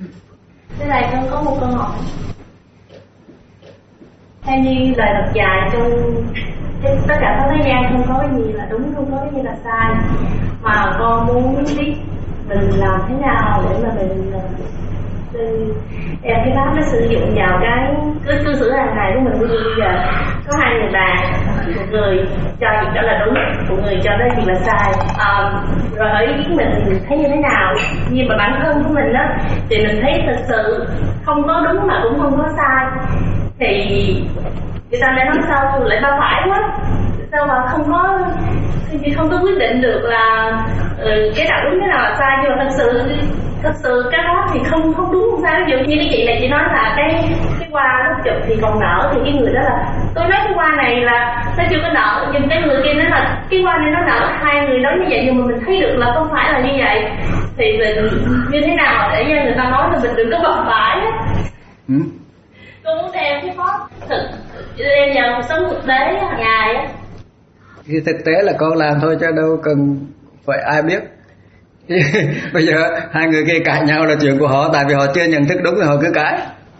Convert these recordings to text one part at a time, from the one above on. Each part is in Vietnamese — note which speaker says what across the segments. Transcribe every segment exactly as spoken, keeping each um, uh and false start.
Speaker 1: Thế này con có một câu hỏi. Theo như lời Phật dạy trong tất cả các thế gian không có cái gì là đúng, không có cái gì là sai, mà con muốn biết mình làm thế nào để mà mình em cái pháp nó sử dụng vào cái cứ cư xử hàng ngày của mình. Bây giờ có hai người bạn, một người cho việc đó là đúng, một người cho đó việc là sai, à, rồi hỏi ý kiến mình thấy như thế nào. Nhưng mà bản thân của mình á thì mình thấy thật sự không có đúng mà cũng không có sai, thì người ta lại nói sao lại ba phải quá, sao mà không có không có quyết định được là ừ, cái nào đúng cái nào là sai. Nhưng mà thật sự thật sự cái đó thì không không đúng không sao. Ví dụ như cái chị này chị nói là cái cái hoa lúc chụp thì còn nở, thì cái người đó là tôi nói cái hoa này là nó chưa có nở, nhưng cái người kia nói là cái hoa này nó nở. Hai người nói như vậy nhưng mà mình thấy được là không phải là như vậy, thì mình như thế nào để cho người ta nói là mình đừng có bập bãi á. Ừ. Tôi muốn theo cái pháp thực đem vào cuộc sống thực tế hàng ngày á.
Speaker 2: Thì thực tế là con làm thôi chứ đâu cần phải ai biết. Bây giờ hai người kia cãi nhau là chuyện của họ, tại vì họ chưa nhận thức đúng thì họ cứ cãi.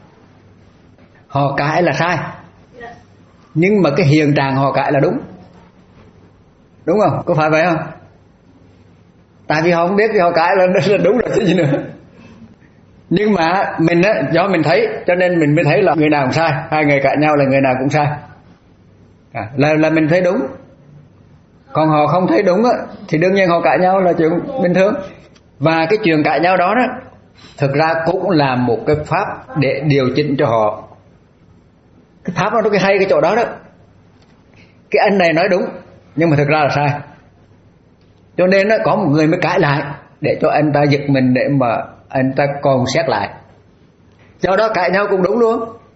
Speaker 2: Họ cãi là sai, nhưng mà cái hiện trạng họ cãi là đúng, đúng không? Có phải vậy không? Tại vì họ không biết thì họ cãi là, là đúng rồi chứ gì nữa. Nhưng mà mình á, do mình thấy cho nên mình mới thấy là người nào cũng sai. Hai người cãi nhau là người nào cũng sai, à, là là mình thấy đúng. Còn họ không thấy đúng á, thì đương nhiên họ cãi nhau là chuyện bình thường. Và cái chuyện cãi nhau đó đó thực ra cũng là một cái pháp để điều chỉnh cho họ. Cái pháp nó cái hay cái chỗ đó đó, cái anh này nói đúng nhưng mà thực ra là sai, cho nên đó, có một người mới cãi lại để cho anh ta giật mình, để mà anh ta còn xét lại. Do đó cãi nhau cũng đúng luôn.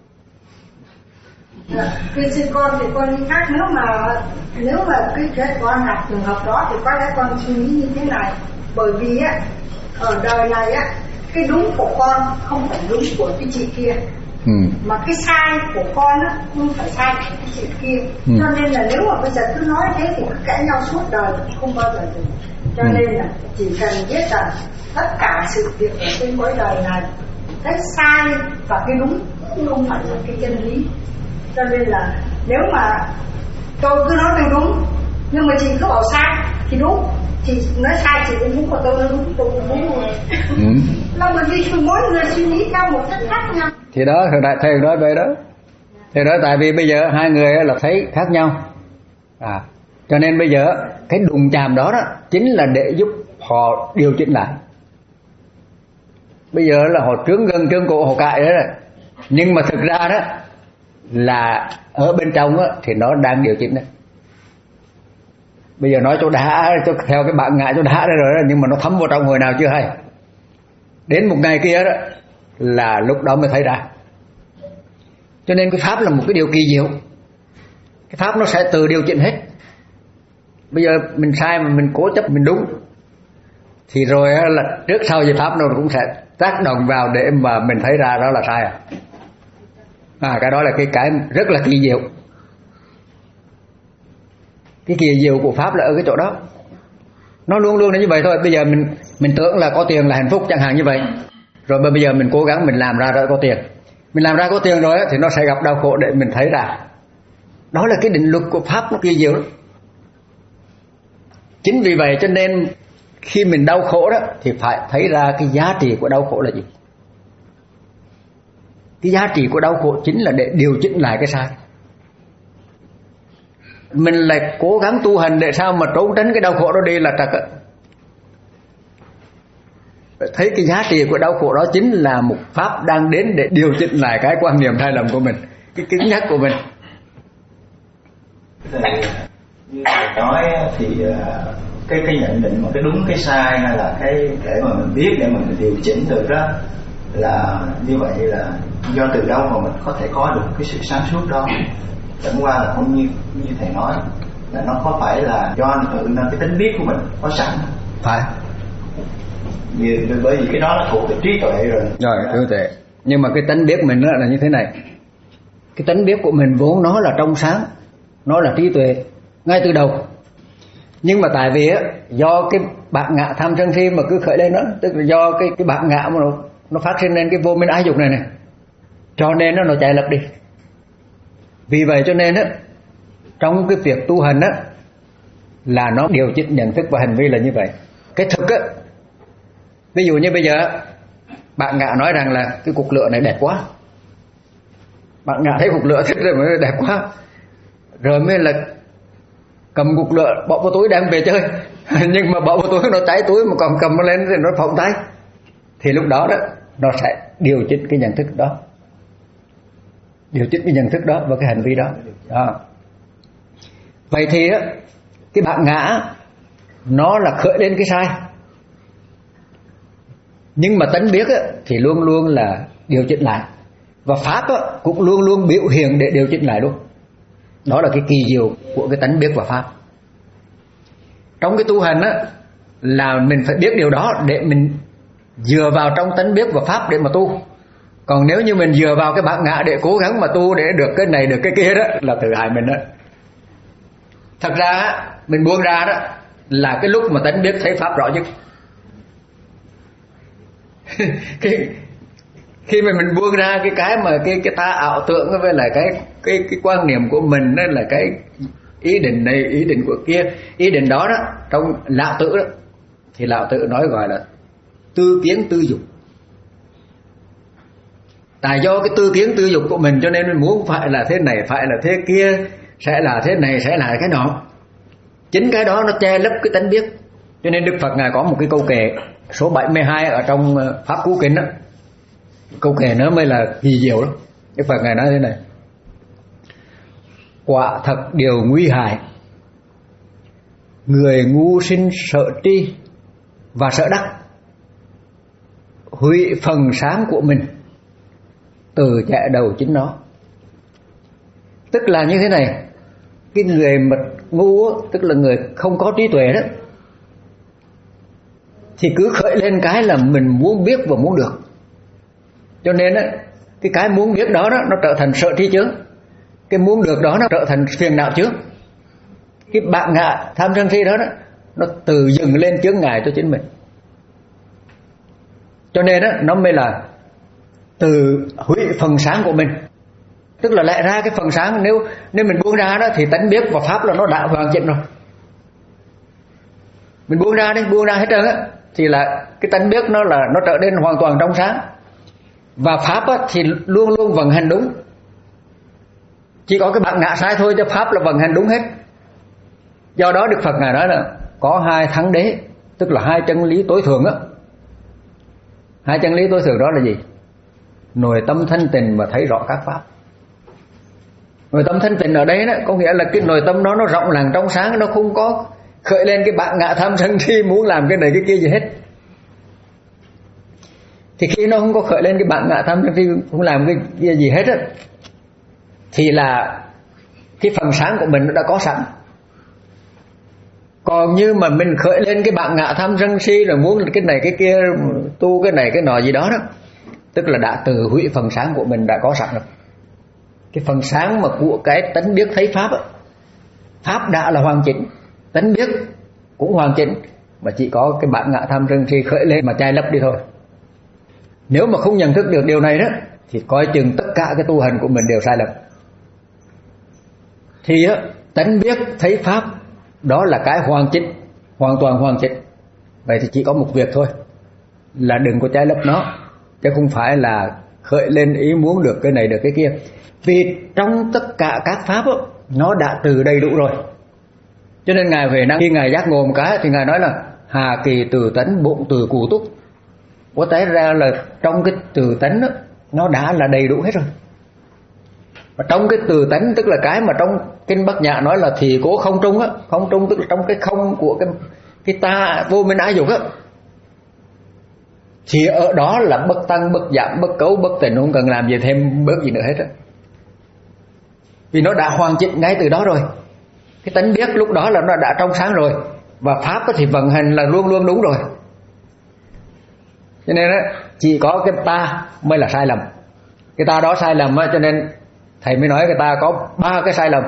Speaker 3: Khi sinh con thì con khác, nếu mà nếu mà cái chuyện con gặp trường hợp đó thì có lẽ con suy nghĩ như thế này. Bởi vì á, ở đời này á, cái đúng của con không phải đúng của cái chị kia, ừ. mà cái sai của con á không phải sai của cái chị kia, ừ. cho nên là nếu mà bây giờ cứ nói thế thì cứ cãi nhau suốt đời không bao giờ được. Cho ừ. nên là chỉ cần biết rằng tất cả sự việc ở trên cõi đời này, cái sai và cái đúng cũng không phải là cái chân lý. Cho nên là nếu mà tôi cứ nói mình đúng nhưng mà chị cứ bảo sai thì đúng, chị nói sai chị cũng đúng, của tôi nói đúng tôi cũng đúng rồi. Ừ. Là bởi vì mỗi người suy nghĩ theo một cách khác nhau.
Speaker 2: Thì đó thầy thầy nói vậy đó. Thì đó tại vì bây giờ hai người là thấy khác nhau, à, cho nên bây giờ cái đụng chạm đó đó chính là để giúp họ điều chỉnh lại. Bây giờ là họ trướng gân trướng cổ họ cãi đó rồi, nhưng mà thực ra đó là ở bên trong á, thì nó đang điều chỉnh đấy. Bây giờ nói chỗ đã, cho theo cái bạn ngại chỗ đã đây rồi đó, nhưng mà nó thấm vào trong hồi nào chưa hay. Đến một ngày kia đó là lúc đó mới thấy ra. Cho nên cái pháp là một cái điều kỳ diệu. Cái pháp nó sẽ tự điều chỉnh hết. Bây giờ mình sai mà mình cố chấp mình đúng, thì rồi là trước sau gì pháp nó cũng sẽ tác động vào để mà mình thấy ra đó là sai à. À, cái đó là cái cái rất là kỳ diệu. Cái kỳ diệu của pháp là ở cái chỗ đó. Nó luôn luôn là như vậy thôi. Bây giờ mình mình tưởng là có tiền là hạnh phúc chẳng hạn như vậy. Rồi bây giờ mình cố gắng mình làm ra rồi có tiền. Mình làm ra có tiền rồi thì nó sẽ gặp đau khổ để mình thấy ra. Đó là cái định luật của pháp, nó kỳ diệu đó. Chính vì vậy cho nên khi mình đau khổ đó thì phải thấy ra cái giá trị của đau khổ là gì. Cái giá trị của đau khổ chính là để điều chỉnh lại cái sai. Mình lại cố gắng tu hành để sao mà trốn tránh cái đau khổ đó đi là trật. Thấy cái giá trị của đau khổ đó chính là một pháp đang đến để điều chỉnh lại cái quan niệm sai lầm của mình, cái cứng nhắc của mình.
Speaker 4: Thì, như thầy nói thì cái cái nhận định mà cái đúng cái sai hay là cái để mà mình biết để mà mình điều chỉnh được đó, là như vậy là do từ đâu mà mình có thể có được cái sự sáng suốt đó. Chẳng qua là cũng như như thầy nói là nó có phải là do tự nên cái tính biết của mình có sẵn
Speaker 2: phải,
Speaker 4: vì bởi vì cái đó là thuộc về trí tuệ rồi.
Speaker 2: Rồi trí tuệ, nhưng mà cái tính biết mình đó là như thế này. Cái tính biết của mình vốn nó là trong sáng, nó là trí tuệ ngay từ đầu. Nhưng mà tại vì á, do cái bản ngã tham sân si mà cứ khởi lên đó, tức là do cái cái bản ngã mà nó nó phát sinh lên cái vô minh ái dục này này, cho nên nó nó chạy lập đi. Vì vậy cho nên á, trong cái việc tu hành á là nó điều chỉnh nhận thức và hành vi là như vậy. Cái thực á, ví dụ như bây giờ bạn Ngạ nói rằng là cái cục lửa này đẹp quá, bạn Ngạ thấy cục lửa thích rồi mới đẹp quá, rồi mới là cầm cục lửa bỏ vào túi đem về chơi. Nhưng mà bỏ vào túi nó cháy túi, mà còn cầm nó lên thì nó phỏng tay, thì lúc đó đó nó sẽ điều chỉnh cái nhận thức đó, điều chỉnh cái nhận thức đó và cái hành vi đó. Đó. Vậy thì á, cái bạn Ngã nó là khởi lên cái sai, nhưng mà tánh biết á, thì luôn luôn là điều chỉnh lại, và pháp á, cũng luôn luôn biểu hiện để điều chỉnh lại luôn. Đó là cái kỳ diệu của cái tánh biết và pháp. Trong cái tu hành á, là mình phải biết điều đó để mình dựa vào trong tánh biết và pháp để mà tu. Còn nếu như mình dựa vào cái bản ngã để cố gắng mà tu để được cái này được cái kia đó, là tự hại mình đó. Thật ra mình buông ra đó là cái lúc mà tánh biết thấy pháp rõ nhất. khi, khi mà mình buông ra cái cái mà cái cái ta ảo tưởng với lại cái cái cái quan niệm của mình, đó là cái ý định này ý định của kia, ý định đó đó trong lão tử đó, thì lão tử nói gọi là tư kiến tư dục. Tại do cái tư kiến tư dục của mình cho nên mình muốn phải là thế này, phải là thế kia, sẽ là thế này, sẽ là cái nọ. Chính cái đó nó che lấp cái tánh biết. Cho nên Đức Phật Ngài có một cái câu kệ số bảy mươi hai ở trong Pháp Cú Kinh đó. Câu kệ nó mới là kỳ diệu đó. Đức Phật Ngài nói thế này: quả thật điều nguy hại, người ngu sinh sợ tri và sợ đắc, hủy phần sáng của mình, từ chạy đầu chính nó. Tức là như thế này, cái người mà ngu, tức là người không có trí tuệ đó, thì cứ khởi lên cái là mình muốn biết và muốn được. Cho nên đó, cái cái muốn biết đó, đó nó trở thành sợ tri chướng, cái muốn được đó nó trở thành phiền não chướng. Cái bạn ngạ tham sân si đó, đó nó tự dừng lên chướng ngại cho chính mình. Cho nên đó, nó mới là từ hủy phần sáng của mình. Tức là lẽ ra cái phần sáng nếu nếu mình buông ra đó thì tánh biết và pháp là nó đã hoàn chỉnh rồi. Mình buông ra đi, buông ra hết trơn á, thì là cái tánh biết nó là nó trở nên hoàn toàn trong sáng. Và pháp á, thì luôn luôn vận hành đúng. Chỉ có cái bạn ngã sai thôi, cho pháp là vận hành đúng hết. Do đó Đức Phật Ngài nói là có hai thắng đế, tức là hai chân lý tối thượng á. Hai chân lý tối thượng đó là gì? Nội tâm thanh tịnh và thấy rõ các pháp. Nội tâm thanh tịnh ở đây đó có nghĩa là cái nội tâm đó nó rộng lặng trong sáng, nó không có khởi lên cái bạn ngã tham sân si muốn làm cái này cái kia gì hết. Thì khi nó không có khởi lên cái bạn ngã tham sân si không làm cái kia gì hết á, thì là cái phần sáng của mình nó đã có sẵn. Còn như mà mình khởi lên cái bạn ngã tham sân si rồi muốn cái này cái kia, tu cái này cái nọ gì đó đó, tức là đã từ hủy phần sáng của mình đã có sẵn rồi. Cái phần sáng mà của cái tánh biết thấy pháp á, pháp đã là hoàn chỉnh, tánh biết cũng hoàn chỉnh, mà chỉ có cái bạn ngã tham sân si khởi lên mà chai lấp đi thôi. Nếu mà không nhận thức được điều này đó, thì coi chừng tất cả cái tu hành của mình đều sai lầm. Thì á, tánh biết thấy pháp đó là cái hoàn chỉnh, hoàn toàn hoàn chỉnh. Vậy thì chỉ có một việc thôi, là đừng có trái lấp nó, chứ không phải là khởi lên ý muốn được cái này được cái kia. Vì trong tất cả các pháp đó, nó đã từ đầy đủ rồi. Cho nên Ngài Huệ Năng khi Ngài giác ngộ một cái thì Ngài nói là hà kỳ từ tánh bụng từ cụ túc. Có té ra là trong cái từ tánh đó, nó đã là đầy đủ hết rồi. Và trong cái từ tánh tức là cái mà trong kinh Bát Nhã nói là thì cố không trung á, không trung tức là trong cái không của cái cái ta vô minh ái dục á, thì ở đó là bất tăng bất giảm bất cấu bất tịnh, không cần làm gì thêm bớt gì nữa hết á. Vì nó đã hoàn chỉnh ngay từ đó rồi. Cái tánh biết lúc đó là nó đã trong sáng rồi, và pháp thì vận hành là luôn luôn đúng rồi. Cho nên á, chỉ có cái ta mới là sai lầm. Cái ta đó sai lầm á, cho nên thầy mới nói cái ta có ba cái sai lầm.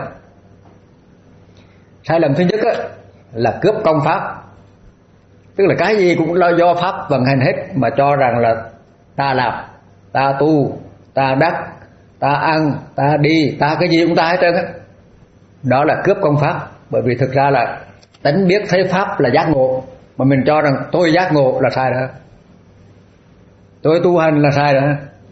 Speaker 2: Sai lầm thứ nhất á, là cướp công pháp. Tức là cái gì cũng lo do pháp vận hành hết, mà cho rằng là ta làm, ta tu, ta đắc, ta ăn, ta đi, ta cái gì cũng ta hết trơn á. Đó là cướp công pháp. Bởi vì thực ra là tánh biết thấy pháp là giác ngộ, mà mình cho rằng tôi giác ngộ là sai đó, tôi tu hành là sai đó.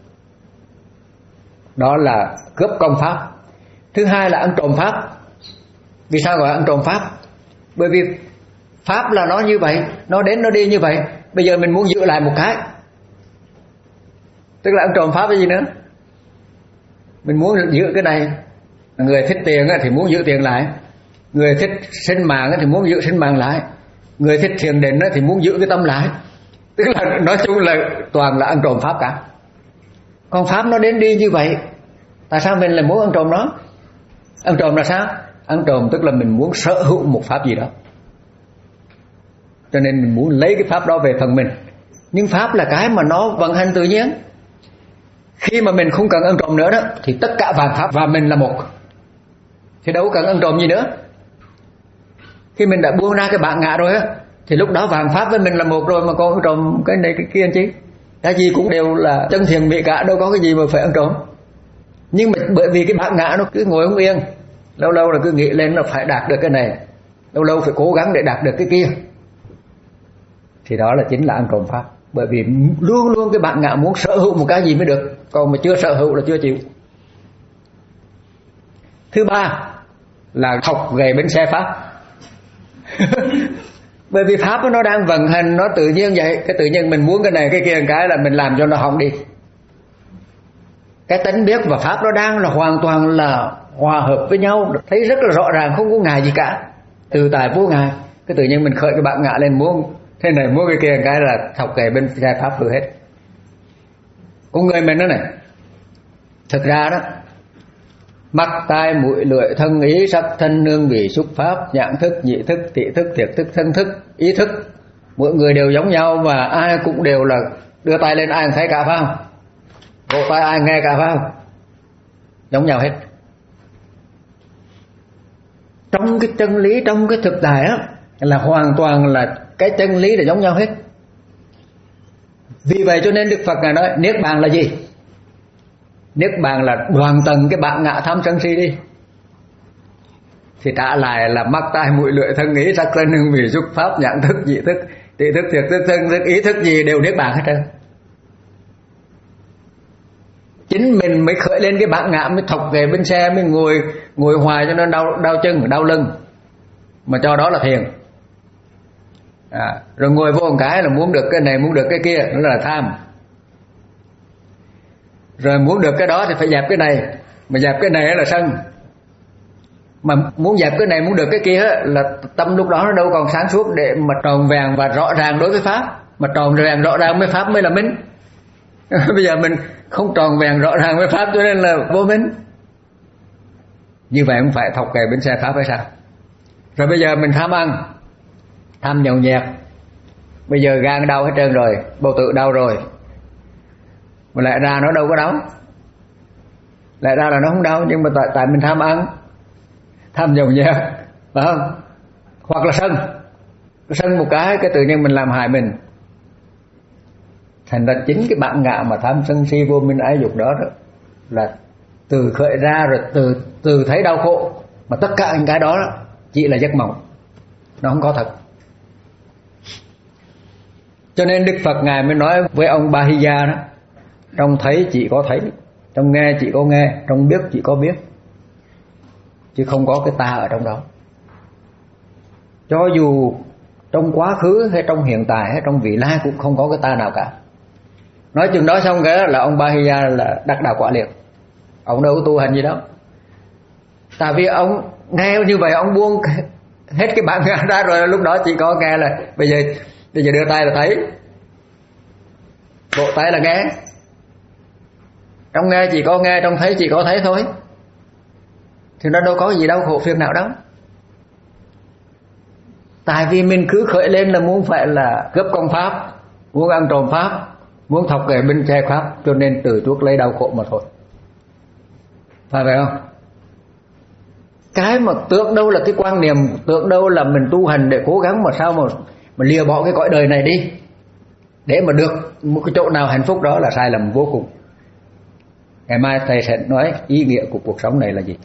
Speaker 2: Đó là cướp công pháp. Thứ hai là ăn trộm pháp. Vì sao gọi ăn trộm pháp? Bởi vì pháp là nó như vậy, nó đến nó đi như vậy. Bây giờ mình muốn giữ lại một cái, tức là ăn trộm pháp cái gì nữa. Mình muốn giữ cái này, người thích tiền thì muốn giữ tiền lại, người thích sinh mạng thì muốn giữ sinh mạng lại, người thích thiền định thì muốn giữ cái tâm lại. Tức là nói chung là toàn là ăn trộm pháp cả. Còn pháp nó đến đi như vậy, tại sao mình lại muốn ăn trộm nó? Ăn trộm là sao? Ăn trộm tức là mình muốn sở hữu một pháp gì đó, cho nên mình muốn lấy cái pháp đó về phần mình. Nhưng pháp là cái mà nó vận hành tự nhiên. Khi mà mình không cần ăn trộm nữa đó, thì tất cả vạn pháp và mình là một, thì đâu cần ăn trộm gì nữa. Khi mình đã buông ra cái bản ngã rồi á, thì lúc đó vạn pháp với mình là một rồi, mà còn ăn trộm cái này cái kia anh chứ. Cái gì cũng đều là chân thiện mỹ cả, đâu có cái gì mà phải ăn trộm. Nhưng mà bởi vì cái bản ngã nó cứ ngồi không yên, lâu lâu là cứ nghĩ lên là phải đạt được cái này, lâu lâu phải cố gắng để đạt được cái kia, thì đó là chính là ăn trộm pháp. Bởi vì luôn luôn cái bản ngã muốn sở hữu một cái gì mới được, còn mà chưa sở hữu là chưa chịu. Thứ ba là học về bánh xe pháp. Bởi vì pháp nó đang vận hành, nó tự nhiên vậy. Cái tự nhiên mình muốn cái này cái kia cái là mình làm cho nó hỏng đi. Cái tánh biết và pháp nó đang là hoàn toàn là hòa hợp với nhau, thấy rất là rõ ràng, không có ngại gì cả, từ tại vô ngại. Cái tự nhiên mình khởi cái bản ngã lên muốn thế này muốn cái kia cái là thọc kề bên xe pháp hư hết. Con người mình đó này, thực ra đó, mắt tai mũi lưỡi thân ý sắc thân nương vị xúc pháp nhãn thức nhị thức thị thức thiệt thức thân thức ý thức, mỗi người đều giống nhau và ai cũng đều là đưa tay lên ai cũng thấy cả, phải không? Vỗ tay ai nghe cả, phải không? Giống nhau hết. Trong cái chân lý, trong cái thực tại á, là hoàn toàn là cái chân lý là giống nhau hết. Vì vậy cho nên Đức Phật Ngài nói niết bàn là gì? Niết bàn là đoạn tận cái bản ngã tham sân si đi. Thì trả lại là mắt tai mũi lưỡi thân ý sắc thân hương vị xúc pháp nhãn thức nhị thức thị thức thiệt thức thân thức ý thức gì đều niết bàn hết trơn. Chính mình mới khởi lên cái bản ngã, mới thọc về bên xe, mới ngồi ngồi hoài cho nó đau đau chân đau lưng, mà cho đó là thiền. À, rồi ngồi vô một cái là muốn được cái này muốn được cái kia, đó là tham. Rồi muốn được cái đó thì phải dẹp cái này, mà dẹp cái này là sân. Mà muốn dẹp cái này muốn được cái kia là tâm lúc đó nó đâu còn sáng suốt để mà tròn vẹn và rõ ràng đối với pháp. Mà tròn vẹn rõ ràng với pháp mới là minh. Bây giờ mình không tròn vẹn rõ ràng với pháp cho nên là vô minh. Như vậy không phải thọc kè bến xe pháp hay sao? Rồi bây giờ mình tham ăn, tham nhậu nhẹt, bây giờ gan đau hết trơn rồi, bầu tử đau rồi, mà lại ra nó đâu có đau, lại ra là nó không đau, nhưng mà tại, tại mình tham ăn, tham nhậu nhẹt, phải không? Hoặc là sân, sân một cái cái tự nhiên mình làm hại mình. Thành ra chính cái bản ngã mà tham sân si vô minh ái dục đó, đó là từ khởi ra rồi từ từ thấy đau khổ, mà tất cả những cái đó, đó chỉ là giấc mộng, nó không có thật. Cho nên Đức Phật Ngài mới nói với ông Bahiya đó, trong thấy chỉ có thấy, trong nghe chỉ có nghe, trong biết chỉ có biết, chứ không có cái ta ở trong đó. Cho dù trong quá khứ hay trong hiện tại hay trong vị lai cũng không có cái ta nào cả. Nói chừng đó xong cái là ông Bahiya là đắc đạo quả liệt. Ông đâu có tu hành gì đâu. Tại vì ông nghe như vậy ông buông hết cái bản ngã ra rồi, lúc đó chỉ có nghe là bây giờ bây giờ đưa tay là thấy, bộ tay là nghe, trong nghe chỉ có nghe, trong thấy chỉ có thấy thôi, thì nó đâu có gì đau khổ phiền não đâu. Tại vì mình cứ khởi lên là muốn phải là cướp công pháp, muốn ăn trộm pháp, muốn thọc kẻ bên che pháp, cho nên từ chuốc lấy đau khổ mà thôi, phải vậy không? Cái mà tưởng đâu là cái quan niệm, tưởng đâu là mình tu hành để cố gắng mà sao mà mà lìa bỏ cái cõi đời này đi, để mà được một cái chỗ nào hạnh phúc đó là sai lầm vô cùng. Ngày mai thầy sẽ nói ý nghĩa của cuộc sống này là gì.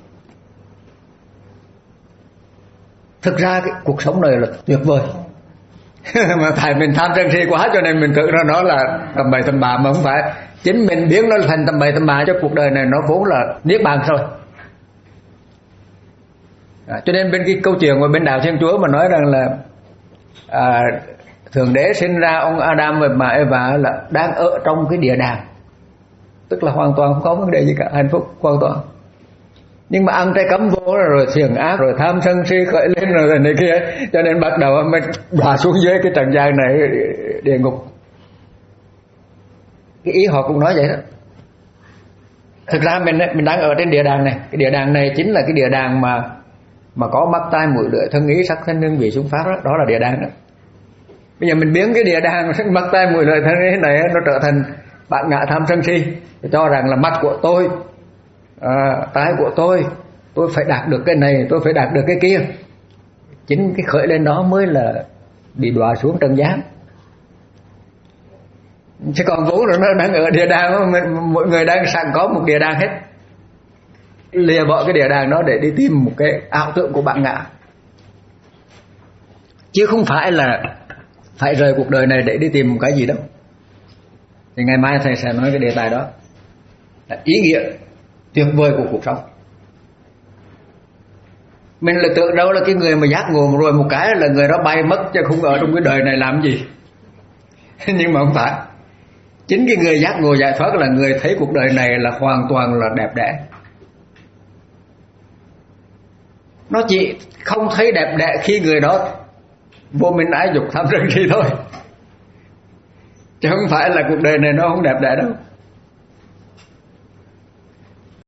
Speaker 2: Thực ra cái cuộc sống này là tuyệt vời. Mà tại mình tham sân si quá cho nên mình tưởng ra nó là tầm bậy tầm bạ, mà không phải. Chính mình biến nó thành tầm bậy tầm bạ, cho cuộc đời này nó vốn là niết bàn thôi. À, cho nên bên cái câu chuyện của bên đạo Thiên Chúa mà nói rằng là à, Thượng Đế sinh ra ông Adam và bà Eva là đang ở trong cái địa đàng, tức là hoàn toàn không có vấn đề gì cả, hạnh phúc hoàn toàn. Nhưng mà ăn trái cấm vô rồi thiền ác, rồi tham sân si khởi lên rồi này kia, cho nên bắt đầu mình đọa xuống dưới cái trần gian này, địa ngục. Cái ý họ cũng nói vậy đó. Thực ra mình mình đang ở trên địa đàng này, cái địa đàng này chính là cái địa đàng mà mà có mắt tai mũi lưỡi thân ý sắc thân hương vị xúc pháp đó, đó là địa đàng đó. Bây giờ mình biến cái địa đàng mắt tai mũi lưỡi thân ý này nó trở thành bản ngã tham sân si, cho rằng là mắt của tôi, à, tai của tôi, tôi phải đạt được cái này, tôi phải đạt được cái kia. Chính cái khởi lên đó mới là bị đọa xuống trần gian. Chứ còn vốn rồi nó đang ở địa đàng, mọi người đang sẵn có một địa đàng hết, lìa bỏ cái địa đàng đó để đi tìm một cái ảo tưởng của bản ngã, chứ không phải là phải rời cuộc đời này để đi tìm một cái gì đâu. Thì ngày mai thầy sẽ nói cái đề tài đó là ý nghĩa tuyệt vời của cuộc sống. Mình là tưởng đâu là cái người mà giác ngộ rồi một cái là người đó bay mất, chứ không ở trong cái đời này làm gì. Nhưng mà không phải. Chính cái người giác ngộ giải thoát là người thấy cuộc đời này là hoàn toàn là đẹp đẽ. Nó chỉ không thấy đẹp đẽ khi người đó vô minh ái dục tham sân si thôi, chứ không phải là cuộc đời này nó không đẹp đẽ đâu.